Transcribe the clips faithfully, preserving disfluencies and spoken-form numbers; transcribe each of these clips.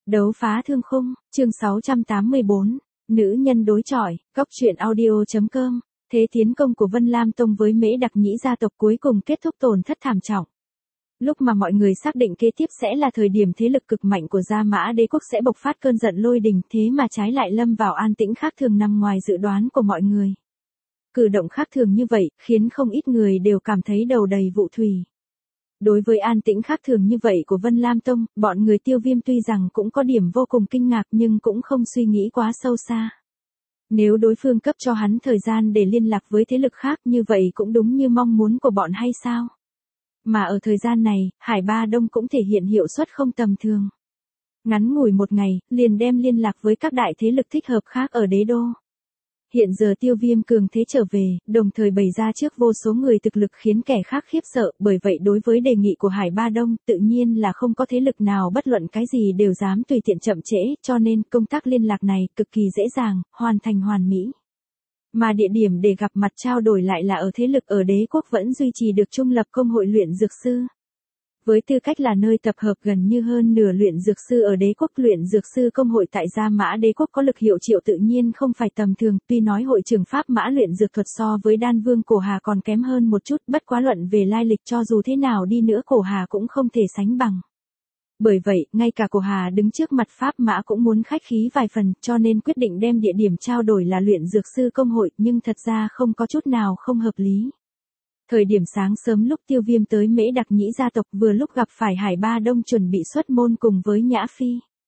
Đấu phá thương khung, chương sáu trăm tám mươi bốn, nữ nhân đối chọi, góc truyện audio.com, thế tiến công của Vân Lam Tông với Mễ Đặc Nhĩ gia tộc cuối cùng kết thúc tổn thất thảm trọng. Lúc mà mọi người xác định kế tiếp sẽ là thời điểm thế lực cực mạnh của Gia Mã Đế quốc sẽ bộc phát cơn giận lôi đình, thế mà trái lại lâm vào an tĩnh khác thường nằm ngoài dự đoán của mọi người. Cử động khác thường như vậy, khiến không ít người đều cảm thấy đầu đầy vụ thủy. Đối với an tĩnh khác thường như vậy của Vân Lam Tông, bọn người Tiêu Viêm tuy rằng cũng có điểm vô cùng kinh ngạc nhưng cũng không suy nghĩ quá sâu xa. Nếu đối phương cấp cho hắn thời gian để liên lạc với thế lực khác như vậy cũng đúng như mong muốn của bọn hay sao? Mà ở thời gian này, Hải Ba Đông cũng thể hiện hiệu suất không tầm thường. Ngắn ngủi một ngày, liền đem liên lạc với các đại thế lực thích hợp khác ở đế đô. Hiện giờ Tiêu Viêm cường thế trở về, đồng thời bày ra trước vô số người thực lực khiến kẻ khác khiếp sợ, bởi vậy đối với đề nghị của Hải Ba Đông, tự nhiên là không có thế lực nào bất luận cái gì đều dám tùy tiện chậm trễ, cho nên công tác liên lạc này cực kỳ dễ dàng, hoàn thành hoàn mỹ. Mà địa điểm để gặp mặt trao đổi lại là ở thế lực ở đế quốc vẫn duy trì được trung lập công hội luyện dược sư. Với tư cách là nơi tập hợp gần như hơn nửa luyện dược sư ở đế quốc, luyện dược sư công hội tại Gia Mã Đế quốc có lực hiệu triệu tự nhiên không phải tầm thường, tuy nói hội trưởng Pháp Mã luyện dược thuật so với Đan Vương Cổ Hà còn kém hơn một chút, bất quá luận về lai lịch cho dù thế nào đi nữa Cổ Hà cũng không thể sánh bằng. Bởi vậy, ngay cả Cổ Hà đứng trước mặt Pháp Mã cũng muốn khách khí vài phần, cho nên quyết định đem địa điểm trao đổi là luyện dược sư công hội, nhưng thật ra không có chút nào không hợp lý. Thời điểm sáng sớm lúc Tiêu Viêm tới Mễ Đặc Nhĩ gia tộc vừa lúc gặp phải Hải Ba Đông chuẩn bị xuất môn cùng với Nhã Phi.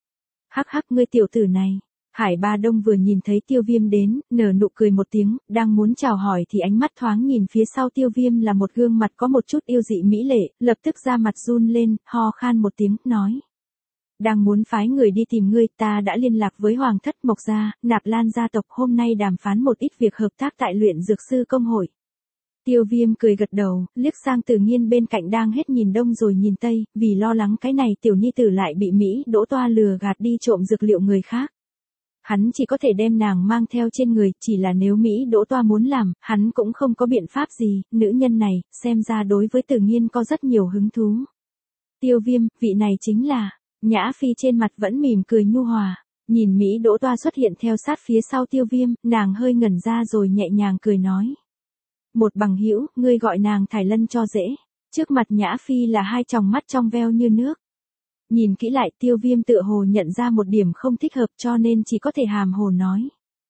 Hắc hắc ngươi tiểu tử này. Hải Ba Đông vừa nhìn thấy Tiêu Viêm đến, nở nụ cười một tiếng, đang muốn chào hỏi thì ánh mắt thoáng nhìn phía sau Tiêu Viêm là một gương mặt có một chút yêu dị mỹ lệ, lập tức ra mặt run lên, ho khan một tiếng, nói. Đang muốn phái người đi tìm ngươi, ta đã liên lạc với Hoàng thất Mộc gia, Nạp Lan gia tộc hôm nay đàm phán một ít việc hợp tác tại luyện dược sư công hội. Tiêu Viêm cười gật đầu, liếc sang Từ Nghiên bên cạnh đang hết nhìn đông rồi nhìn tây, vì lo lắng cái này tiểu nhi tử lại bị Mỹ Đỗ Toa lừa gạt đi trộm dược liệu người khác. Hắn chỉ có thể đem nàng mang theo trên người, chỉ là nếu Mỹ Đỗ Toa muốn làm, hắn cũng không có biện pháp gì, nữ nhân này, xem ra đối với Từ Nghiên có rất nhiều hứng thú. Tiêu Viêm, vị này chính là, Nhã Phi trên mặt vẫn mỉm cười nhu hòa, nhìn Mỹ Đỗ Toa xuất hiện theo sát phía sau Tiêu Viêm, nàng hơi ngẩn ra rồi nhẹ nhàng cười nói. Một bằng hữu, ngươi gọi nàng Thải Lân cho dễ. Trước mặt Nhã Phi là hai tròng mắt trong veo như nước. Nhìn kỹ lại Tiêu Viêm tựa hồ nhận ra một điểm không thích hợp cho nên chỉ có thể hàm hồ nói.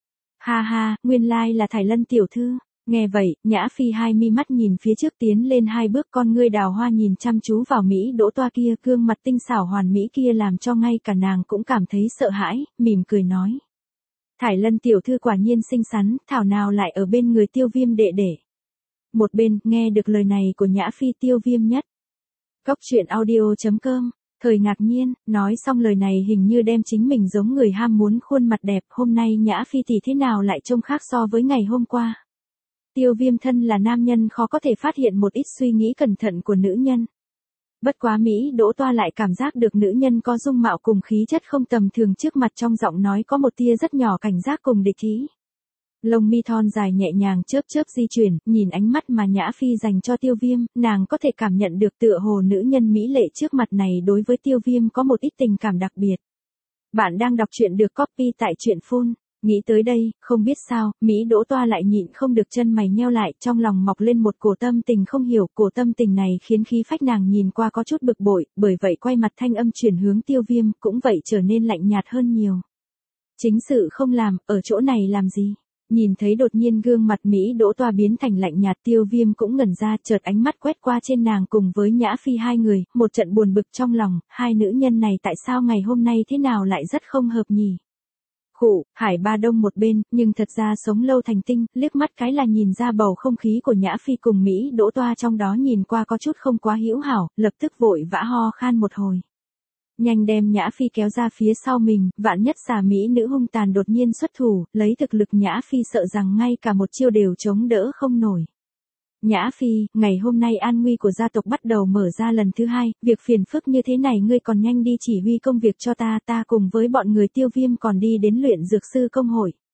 Ha ha, nguyên lai là Thải Lân tiểu thư. Nghe vậy, Nhã Phi hai mi mắt nhìn phía trước tiến lên hai bước, con ngươi đào hoa nhìn chăm chú vào Mỹ Đỗ Toa kia, gương mặt tinh xảo hoàn mỹ kia làm cho ngay cả nàng cũng cảm thấy sợ hãi, mỉm cười nói. Thải Lân tiểu thư quả nhiên xinh xắn, thảo nào lại ở bên người Tiêu Viêm đệ đệ. Một bên, nghe được lời này của Nhã Phi Tiêu Viêm nhất. Góc truyện audio.com, thời ngạc nhiên, nói xong lời này hình như đem chính mình giống người ham muốn khuôn mặt đẹp, hôm nay Nhã Phi thì thế nào lại trông khác so với ngày hôm qua. Tiêu Viêm thân là nam nhân khó có thể phát hiện một ít suy nghĩ cẩn thận của nữ nhân. Bất quá Mỹ Đỗ Toa lại cảm giác được nữ nhân có dung mạo cùng khí chất không tầm thường, trước mặt trong giọng nói có một tia rất nhỏ cảnh giác cùng địch ý. Lông mi thon dài nhẹ nhàng chớp chớp di chuyển, nhìn ánh mắt mà Nhã Phi dành cho Tiêu Viêm, nàng có thể cảm nhận được tựa hồ nữ nhân mỹ lệ trước mặt này đối với Tiêu Viêm có một ít tình cảm đặc biệt. Bạn đang đọc truyện được copy tại truyện phun. Nghĩ tới đây, không biết sao, Mỹ Đỗ Toa lại nhịn không được chân mày nheo lại, trong lòng mọc lên một cổ tâm tình không hiểu, cổ tâm tình này khiến khí phách nàng nhìn qua có chút bực bội, bởi vậy quay mặt thanh âm chuyển hướng Tiêu Viêm, cũng vậy trở nên lạnh nhạt hơn nhiều. Chính sự không làm, ở chỗ này làm gì? Nhìn thấy đột nhiên gương mặt Mỹ Đỗ Toa biến thành lạnh nhạt, Tiêu Viêm cũng ngẩn ra, chợt ánh mắt quét qua trên nàng cùng với Nhã Phi hai người, một trận buồn bực trong lòng, hai nữ nhân này tại sao ngày hôm nay thế nào lại rất không hợp nhỉ? Khụ, Hải Ba Đông một bên, nhưng thật ra sống lâu thành tinh, liếc mắt cái là nhìn ra bầu không khí của Nhã Phi cùng Mỹ Đỗ Toa trong đó nhìn qua có chút không quá hữu hảo, lập tức vội vã ho khan một hồi. Nhanh đem Nhã Phi kéo ra phía sau mình, vạn nhất xà Mỹ nữ hung tàn đột nhiên xuất thủ, lấy thực lực Nhã Phi sợ rằng ngay cả một chiêu đều chống đỡ không nổi. Nhã Phi, ngày hôm nay an nguy của gia tộc bắt đầu mở ra lần thứ hai, việc phiền phức như thế này ngươi còn nhanh đi chỉ huy công việc cho ta, ta cùng với bọn người Tiêu Viêm còn đi đến luyện dược sư công hội.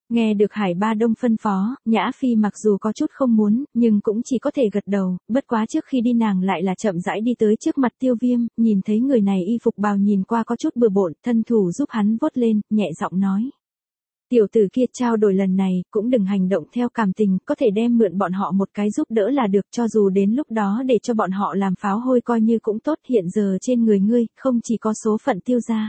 Nghe được Hải Ba Đông phân phó, Nhã Phi mặc dù có chút không muốn, nhưng cũng chỉ có thể gật đầu, bất quá trước khi đi nàng lại là chậm rãi đi tới trước mặt Tiêu Viêm, nhìn thấy người này y phục bào nhìn qua có chút bừa bộn, thân thủ giúp hắn vuốt lên, nhẹ giọng nói. Tiểu tử kia trao đổi lần này, cũng đừng hành động theo cảm tình, có thể đem mượn bọn họ một cái giúp đỡ là được, cho dù đến lúc đó để cho bọn họ làm pháo hôi coi như cũng tốt, hiện giờ trên người ngươi, không chỉ có số phận Tiêu gia.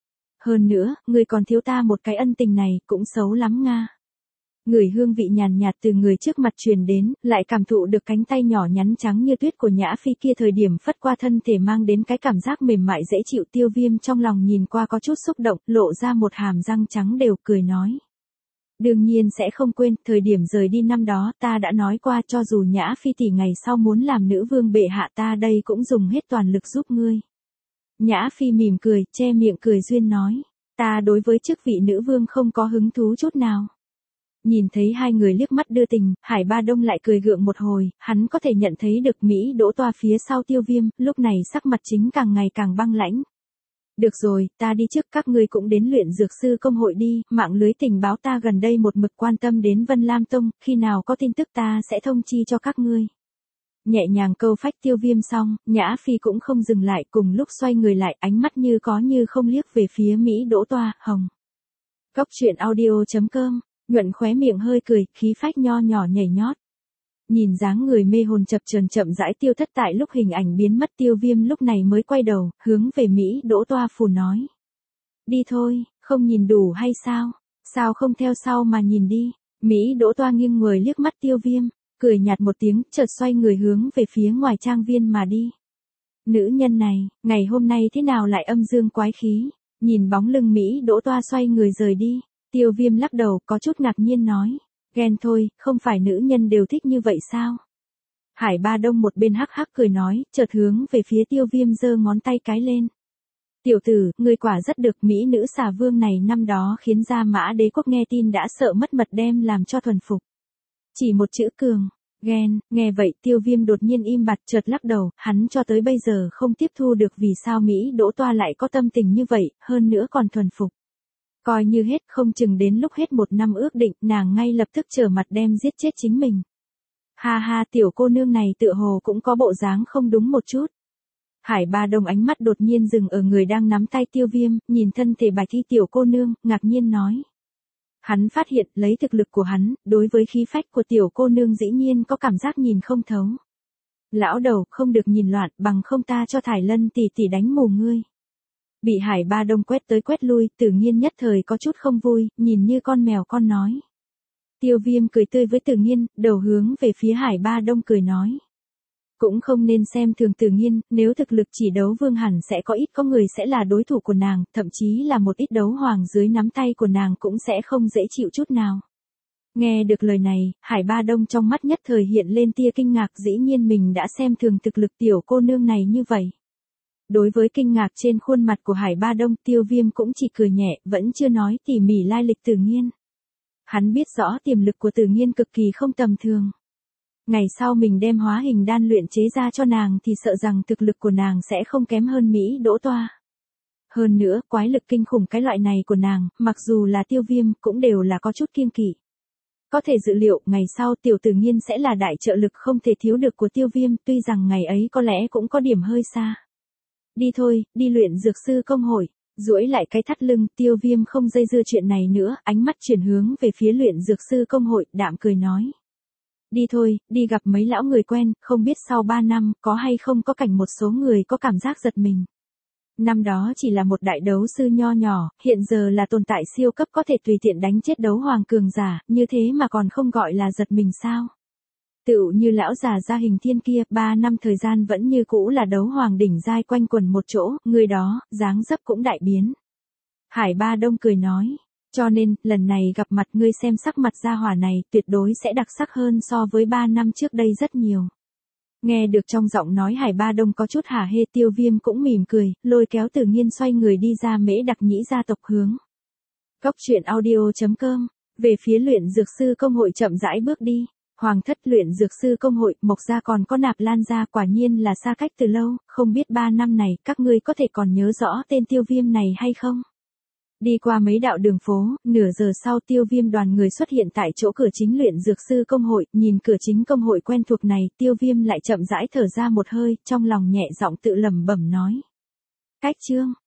Hơn nữa, ngươi còn thiếu ta một cái ân tình này, cũng xấu lắm nga. Người hương vị nhàn nhạt từ người trước mặt truyền đến, lại cảm thụ được cánh tay nhỏ nhắn trắng như tuyết của Nhã Phi kia thời điểm phất qua thân thể mang đến cái cảm giác mềm mại dễ chịu. Tiêu Viêm trong lòng nhìn qua có chút xúc động, lộ ra một hàm răng trắng đều, cười nói. Đương nhiên sẽ không quên, thời điểm rời đi năm đó ta đã nói qua, cho dù Nhã Phi tỷ ngày sau muốn làm nữ vương bệ hạ ta đây cũng dùng hết toàn lực giúp ngươi. Nhã Phi mỉm cười, che miệng cười duyên nói, ta đối với chức vị nữ vương không có hứng thú chút nào. Nhìn thấy hai người liếc mắt đưa tình, Hải Ba Đông lại cười gượng một hồi, hắn có thể nhận thấy được Mỹ Đỗ Toa phía sau Tiêu Viêm, lúc này sắc mặt chính càng ngày càng băng lãnh. Được rồi, ta đi trước, các ngươi cũng đến luyện dược sư công hội đi, mạng lưới tình báo ta gần đây một mực quan tâm đến Vân Lam Tông, khi nào có tin tức ta sẽ thông chi cho các ngươi. Nhẹ nhàng câu phách Tiêu Viêm xong, Nhã Phi cũng không dừng lại, cùng lúc xoay người lại, ánh mắt như có như không liếc về phía Mỹ Đỗ Toa, hồng. Cốc truyện audio chấm com, nhuận khóe miệng hơi cười, khí phách nho nhỏ nhảy nhót. Nhìn dáng người mê hồn chập chờn chậm rãi tiêu thất tại lúc hình ảnh biến mất, Tiêu Viêm lúc này mới quay đầu, hướng về Mỹ Đỗ Toa phù nói. Đi thôi, không nhìn đủ hay sao? Sao không theo sau mà nhìn đi? Mỹ Đỗ Toa nghiêng người liếc mắt Tiêu Viêm, cười nhạt một tiếng, chợt xoay người hướng về phía ngoài trang viên mà đi. Nữ nhân này, ngày hôm nay thế nào lại âm dương quái khí? Nhìn bóng lưng Mỹ Đỗ Toa xoay người rời đi, Tiêu Viêm lắc đầu, có chút ngạc nhiên nói. Ghen thôi, không phải nữ nhân đều thích như vậy sao? Hải Ba Đông một bên hắc hắc cười nói, chợt hướng về phía Tiêu Viêm giơ ngón tay cái lên. Tiểu tử, ngươi quả rất được, Mỹ nữ xà vương này năm đó khiến Gia Mã Đế quốc nghe tin đã sợ mất mật đem làm cho thuần phục. Chỉ một chữ cường, ghen, nghe vậy Tiêu Viêm đột nhiên im bặt, chợt lắc đầu, hắn cho tới bây giờ không tiếp thu được vì sao Mỹ Đỗ Toa lại có tâm tình như vậy, hơn nữa còn thuần phục. Coi như hết, không chừng đến lúc hết một năm ước định, nàng ngay lập tức trở mặt đem giết chết chính mình. Ha ha, tiểu cô nương này tựa hồ cũng có bộ dáng không đúng một chút. Hải Ba Đông ánh mắt đột nhiên dừng ở người đang nắm tay Tiêu Viêm, nhìn thân thể bạch y tiểu cô nương, ngạc nhiên nói. Hắn phát hiện, lấy thực lực của hắn, đối với khí phách của tiểu cô nương dĩ nhiên có cảm giác nhìn không thấu. Lão đầu, không được nhìn loạn, bằng không ta cho Thải Lân tỷ tỷ đánh mù ngươi. Bị Hải Ba Đông quét tới quét lui, Tử Nghiên nhất thời có chút không vui, nhìn như con mèo con nói. Tiêu Viêm cười tươi với Tử Nghiên, đầu hướng về phía Hải Ba Đông cười nói. Cũng không nên xem thường Tử Nghiên, nếu thực lực chỉ đấu vương hẳn sẽ có ít có người sẽ là đối thủ của nàng, thậm chí là một ít đấu hoàng dưới nắm tay của nàng cũng sẽ không dễ chịu chút nào. Nghe được lời này, Hải Ba Đông trong mắt nhất thời hiện lên tia kinh ngạc, dĩ nhiên mình đã xem thường thực lực tiểu cô nương này như vậy. Đối với kinh ngạc trên khuôn mặt của Hải Ba Đông, Tiêu Viêm cũng chỉ cười nhẹ, vẫn chưa nói tỉ mỉ lai lịch Tử Nghiên. Hắn biết rõ tiềm lực của Tử Nghiên cực kỳ không tầm thường. Ngày sau mình đem hóa hình đan luyện chế ra cho nàng thì sợ rằng thực lực của nàng sẽ không kém hơn Mỹ Đỗ Toa. Hơn nữa, quái lực kinh khủng cái loại này của nàng, mặc dù là Tiêu Viêm, cũng đều là có chút kiêng kỵ. Có thể dự liệu, ngày sau tiểu Tử Nghiên sẽ là đại trợ lực không thể thiếu được của Tiêu Viêm, tuy rằng ngày ấy có lẽ cũng có điểm hơi xa. Đi thôi, đi luyện dược sư công hội. Duỗi lại cái thắt lưng, Tiêu Viêm không dây dưa chuyện này nữa, ánh mắt chuyển hướng về phía luyện dược sư công hội, đạm cười nói. Đi thôi, đi gặp mấy lão người quen, không biết sau ba năm, có hay không có cảnh một số người có cảm giác giật mình. Năm đó chỉ là một đại đấu sư nho nhỏ, hiện giờ là tồn tại siêu cấp có thể tùy tiện đánh chết đấu hoàng cường giả, như thế mà còn không gọi là giật mình sao? Tựu như lão già Gia Hình Thiên kia, ba năm thời gian vẫn như cũ là đấu hoàng đỉnh giai quanh quần một chỗ, người đó, dáng dấp cũng đại biến. Hải Ba Đông cười nói, cho nên, lần này gặp mặt ngươi xem sắc mặt gia hỏa này, tuyệt đối sẽ đặc sắc hơn so với ba năm trước đây rất nhiều. Nghe được trong giọng nói Hải Ba Đông có chút hả hê, Tiêu Viêm cũng mỉm cười, lôi kéo Tử Nghiên xoay người đi ra Mễ Đặc Nhĩ gia tộc hướng. Cốc truyện audio chấm com, về phía luyện dược sư công hội chậm rãi bước đi. Hoàng thất luyện dược sư công hội, Mộc gia còn có Nạp Lan gia, quả nhiên là xa cách từ lâu, không biết ba năm này các ngươi có thể còn nhớ rõ tên Tiêu Viêm này hay không? Đi qua mấy đạo đường phố, nửa giờ sau Tiêu Viêm đoàn người xuất hiện tại chỗ cửa chính luyện dược sư công hội, nhìn cửa chính công hội quen thuộc này, Tiêu Viêm lại chậm rãi thở ra một hơi, trong lòng nhẹ giọng tự lẩm bẩm nói. Cách chương,